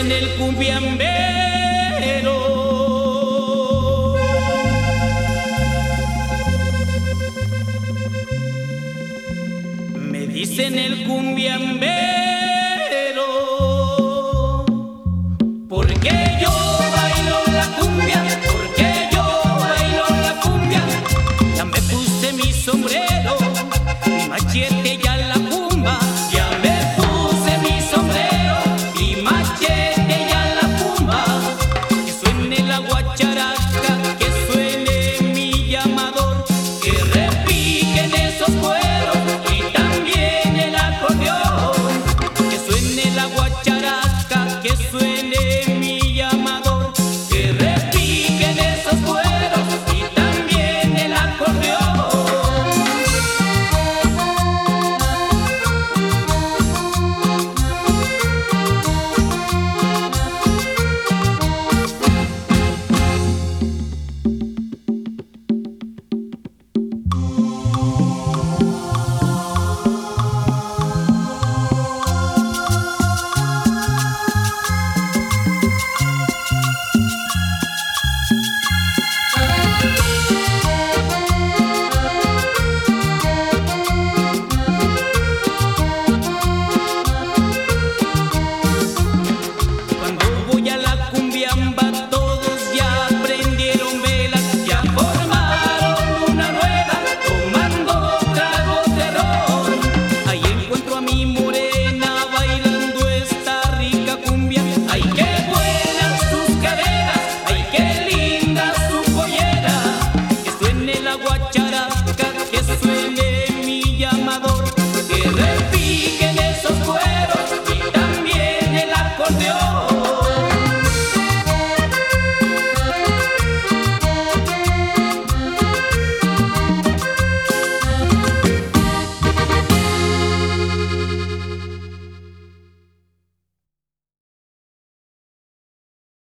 dicen el cumbiambero. Me dicen el cumbiambero, porque yo bailo la cumbia, porque yo bailo la cumbia. Ya me puse mi sombrero, mi machete y a la cumba. Ya me puse mi sombrero, mi machete y a la cumba. Que suene la guacharaca, que suene mi llamador, que repiquen esos cueros y también el acordeón. Que suene la guacharaca.